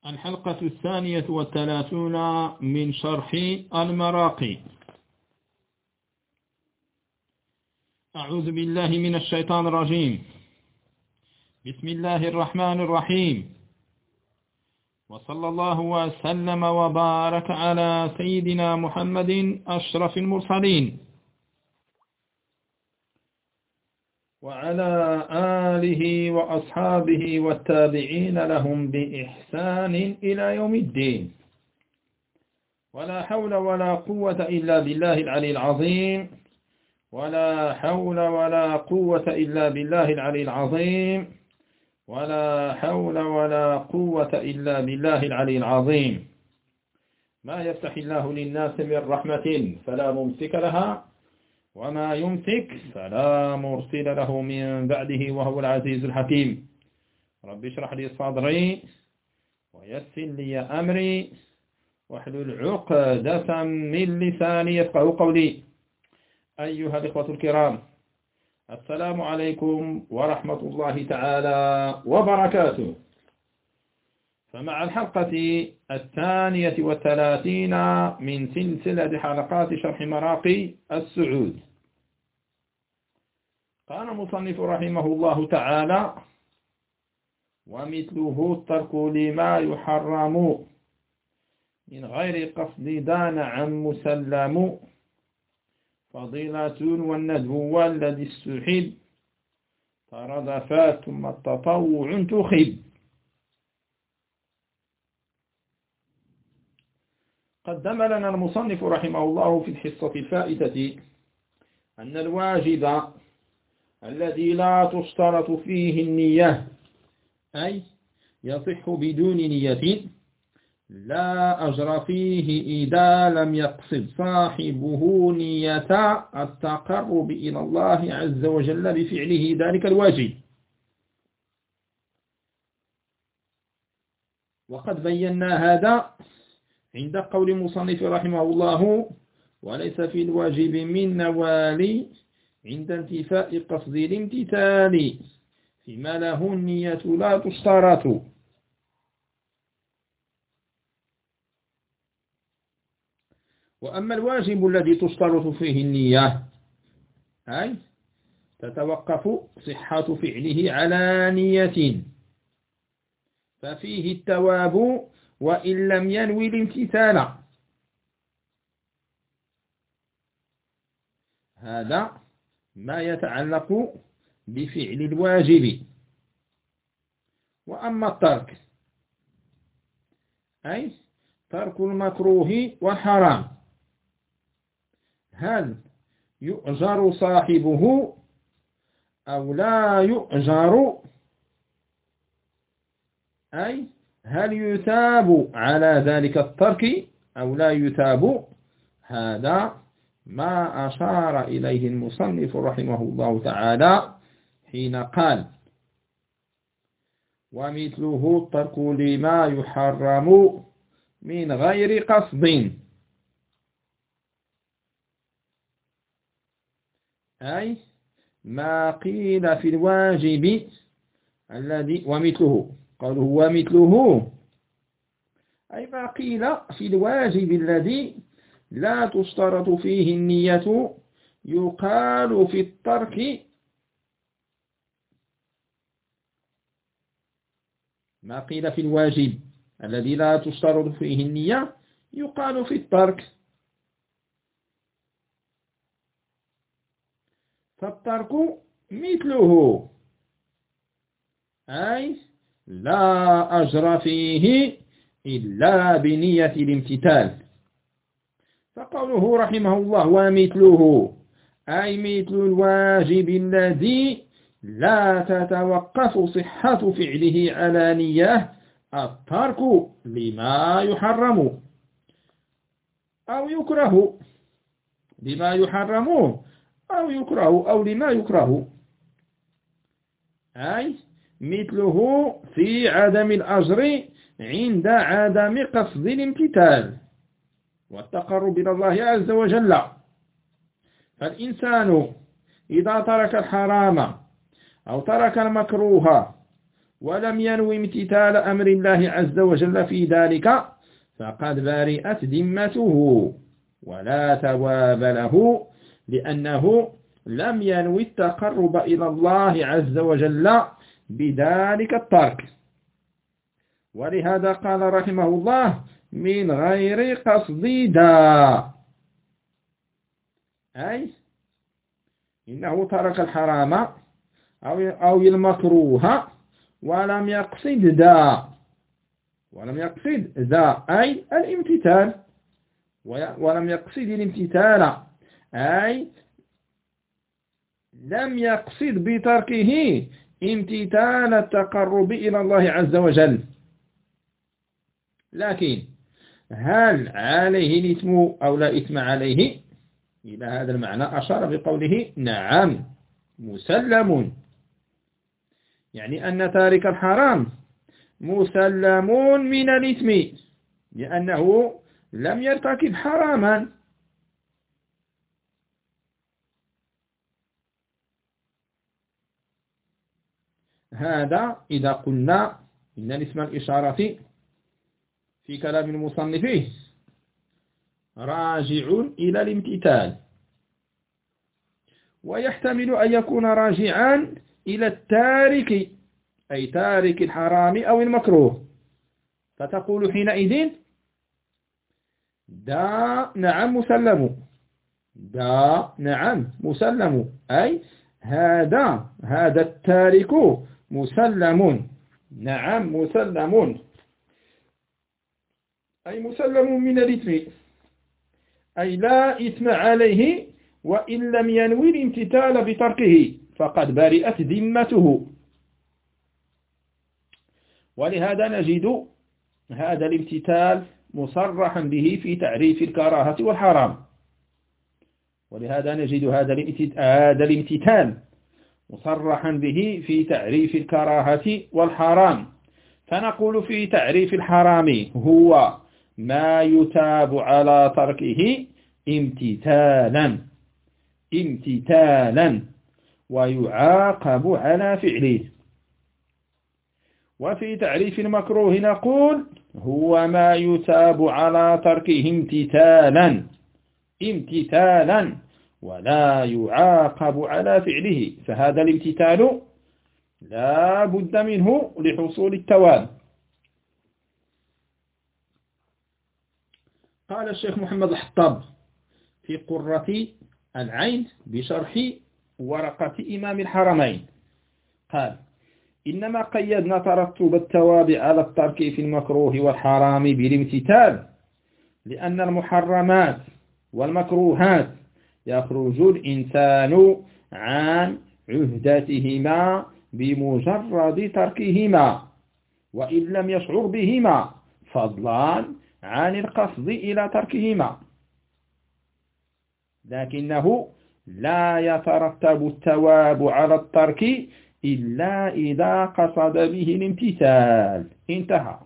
الحلقة 32 من شرح المراقي. أعوذ بالله من الشيطان الرجيم. بسم الله الرحمن الرحيم، وصلى الله وسلم وبارك على سيدنا محمد أشرف المرسلين وعلى آله وأصحابه والتابعين لهم بإحسان إلى يوم الدين. ولا حول ولا قوة إلا بالله العلي العظيم، ولا حول ولا قوة إلا بالله العلي العظيم، ولا حول ولا قوة إلا بالله العلي العظيم. ما يفتح الله للناس من رحمة فلا ممسك لها، وما يمسك فلا مرسل له من بعده، وهو العزيز الحكيم. رب اشرح لي صدري ويسر لي أمري واحلل عقدة من لساني يفقهوا قولي. أيها الإخوة الكرام، السلام عليكم ورحمة الله تعالى وبركاته. فمع الحلقة 32 من سلسلة حلقات شرح مراقي السعود، قال المصنف رحمه الله تعالى: ومثله الترك لما يحرم من غير قصد دان عن مسلم، فضيلة والندب والذي استحب تردفات ثم التطوع تخب. قدم لنا المصنف رحمه الله في الحصة الفائتة أن الواجب الذي لا تشترط فيه النية، أي يصح بدون نية، لا أجر فيه إذا لم يقصد صاحبه نية التقرب إلى الله عز وجل بفعله ذلك الواجب. وقد بينا هذا عند قول المصنف رحمه الله: وليس في الواجب من نوال عند انتفاء قصد الامتثال، فيما له النية لا تشترط. وأما الواجب الذي تشترط فيه النية، أي تتوقف صحة فعله على نية، ففيه التواب وإن لم ينوي الامتثال. هذا ما يتعلق بفعل الواجب. وأما الترك، أي ترك المكروه والحرام، هل يؤجر صاحبه أو لا يؤجر؟ أي هل يثاب على ذلك الترك أو لا يثاب؟ هذا ما أشار إليه المصنف رحمه الله تعالى حين قال: ومثله الترك لما يحرم من غير قصد، أي ما قيل في الواجب الذي ومثله، قوله ومثله أي ما قيل في الواجب الذي لا تشترط فيه النية، يقال في الترك ما قيل في الواجب الذي لا تشترط فيه النية يقال في الترك. فالترك مثله، أي لا أجر فيه إلا بنية الامتثال. فقوله رحمه الله ومثله، أي مثل الواجب الذي لا تتوقف صحة فعله على نية، الترك لما يحرم أو يكره، لما يحرم أو يكره أو لما يكره، أي مثله في عدم الأجر عند عدم قصد الامتثال والتقرب إلى الله عز وجل. فالإنسان إذا ترك الحرام أو ترك المكروه ولم ينوي امتثال أمر الله عز وجل في ذلك فقد برئت ذمته ولا ثواب له، لأنه لم ينوي التقرب إلى الله عز وجل بذلك الترك. ولهذا قال رحمه الله: من غير قصد دا، أي إنه ترك الحرام أو المكروه ولم يقصد ذا أي الامتثال، ولم يقصد الامتثال أي لم يقصد بتركه امتثال التقرب إلى الله عز وجل. لكن هل عليه الإثم أو لا إثم عليه؟ إلى هذا المعنى أشار بقوله: نعم مسلم، يعني أن تارك الحرام مسلم من الإثم لأنه لم يرتكب حراما. هذا إذا قلنا إن اسم الإشارة في كلام المصنف راجع إلى الامتثال، ويحتمل أن يكون راجعا إلى التارك أي تارك الحرام أو المكروه، فتقول حينئذ: دا نعم مسلم، دا نعم مسلم، أي هذا التارك مسلم، نعم مسلم، أي مسلم من الإثم، أي لا إثم عليه وإن لم ينوي الامتثال بتركه فقد برئت ذمته. ولهذا نجد هذا الامتثال مصرحا به في تعريف الكراهة والحرام، ولهذا نجد هذا الامتثال مصرحا به في تعريف الكراهة والحرام. فنقول في تعريف الحرام: هو ما يتاب على تركه امتثالا ويعاقب على فعله. وفي تعريف المكروه نقول: هو ما يتاب على تركه امتثالا ولا يعاقب على فعله، فهذا الامتثال لا بد منه لحصول الثواب. قال الشيخ محمد الحطاب في قرة العين بشرح ورقة إمام الحرمين قال: إنما قيدنا ترتب الثواب على الترك في المكروه والحرام بالامتثال، لأن المحرمات والمكروهات يخرج الإنسان عن عهدتهما بمجرد تركهما وإن لم يشعر بهما، فضلا عن القصد إلى تركهما، لكنه لا يترتب الثواب على الترك إلا إذا قصد به الامتثال. انتهى.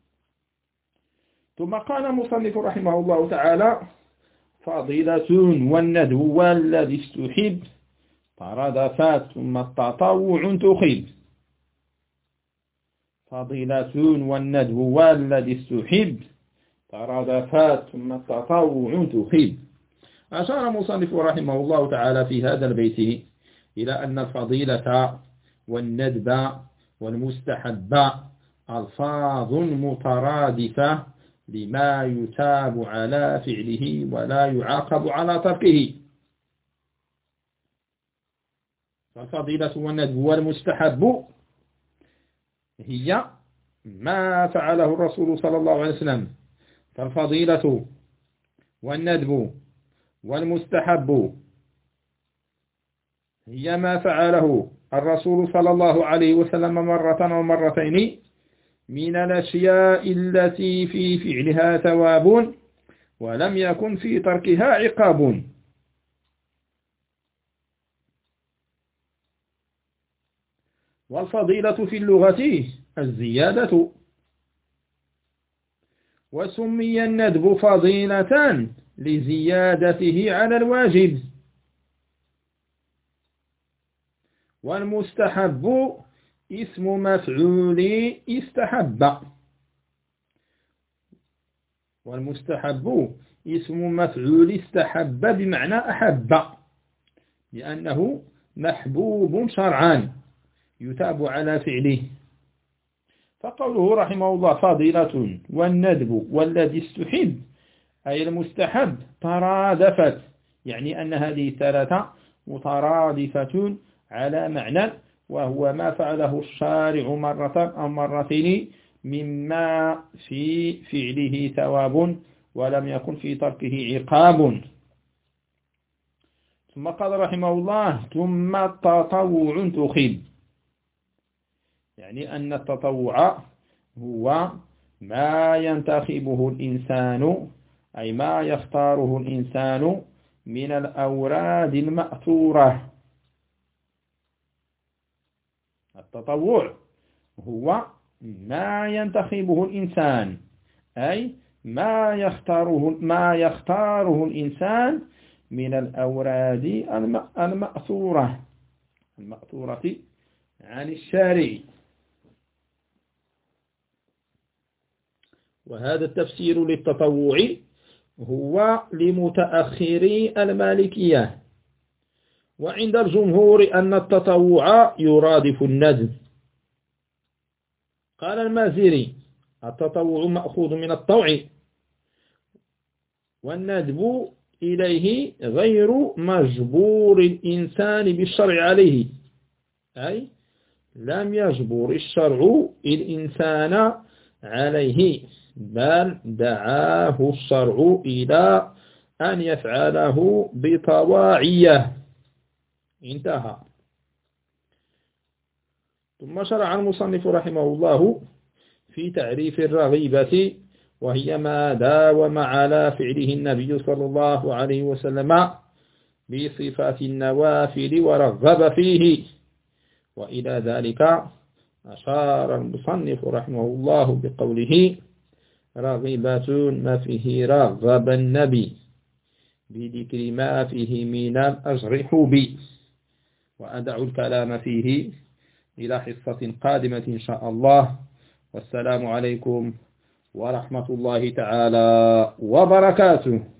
ثم قال المصنف رحمه الله تعالى: فضيلة والندب والذي استحب ترادفات ثم التطوع تخب. فضيلة والندب والذي استحب ترادفات ثم التطوع تخب. أشار المصنف رحمه الله تعالى في هذا البيت إلى أن الفضيلة والندب والمستحب ألفاظ مترادفة لما يتاب على فعله ولا يعاقب على تركه. فالفضيلة والندب والمستحب هي ما فعله الرسول صلى الله عليه وسلم، فالفضيلة والندب والمستحب هي ما فعله الرسول صلى الله عليه وسلم مرة أو مرتين من الأشياء التي في فعلها ثواب ولم يكن في تركها عقاب. والفضيلة في اللغة الزيادة، وسمي الندب فضيلة لزيادته على الواجب، والمستحب اسم مفعول استحب، والمستحب اسم مفعول استحب بمعنى أحب، لأنه محبوب شرعا يتاب على فعله. فقوله رحمه الله فضيلة والندب والذي استحب أي المستحب ترادفت، يعني أن هذه الثلاثة مترادفة على معنى، وهو ما فعله الشارع مرة أو مرتين مما في فعله ثواب ولم يكن في تركه عقاب. ثم قال رحمه الله ثم التطوع تخيب، يعني أن التطوع هو ما ينتخبه الإنسان، أي ما يختاره الإنسان من الأوراد المأثورة. التطوع هو ما ينتخبه الإنسان، أي ما يختاره الإنسان من الأوراد المأثورة عن الشارع. وهذا التفسير للتطوع هو لمتأخري المالكية، وعند الجمهور أن التطوع يرادف الندب. قال المازري التطوع مأخوذ من الطوع، والندب إليه غير مجبور الإنسان بالشرع عليه، أي لم يجبر الشرع الإنسان عليه، بل دعاه الشرع إلى أن يفعله بطواعية. انتهى. ثم شرع المصنف رحمه الله في تعريف الرغيبة، وهي ما داوم على فعله النبي صلى الله عليه وسلم بصفات النوافل ورغب فيه. وإلى ذلك أشار المصنف رحمه الله بقوله رغبة ما فيه رغب النبي بذكر ما فيه من الأجر حبي. وأدع الكلام فيه إلى حصة قادمة إن شاء الله، والسلام عليكم ورحمة الله تعالى وبركاته.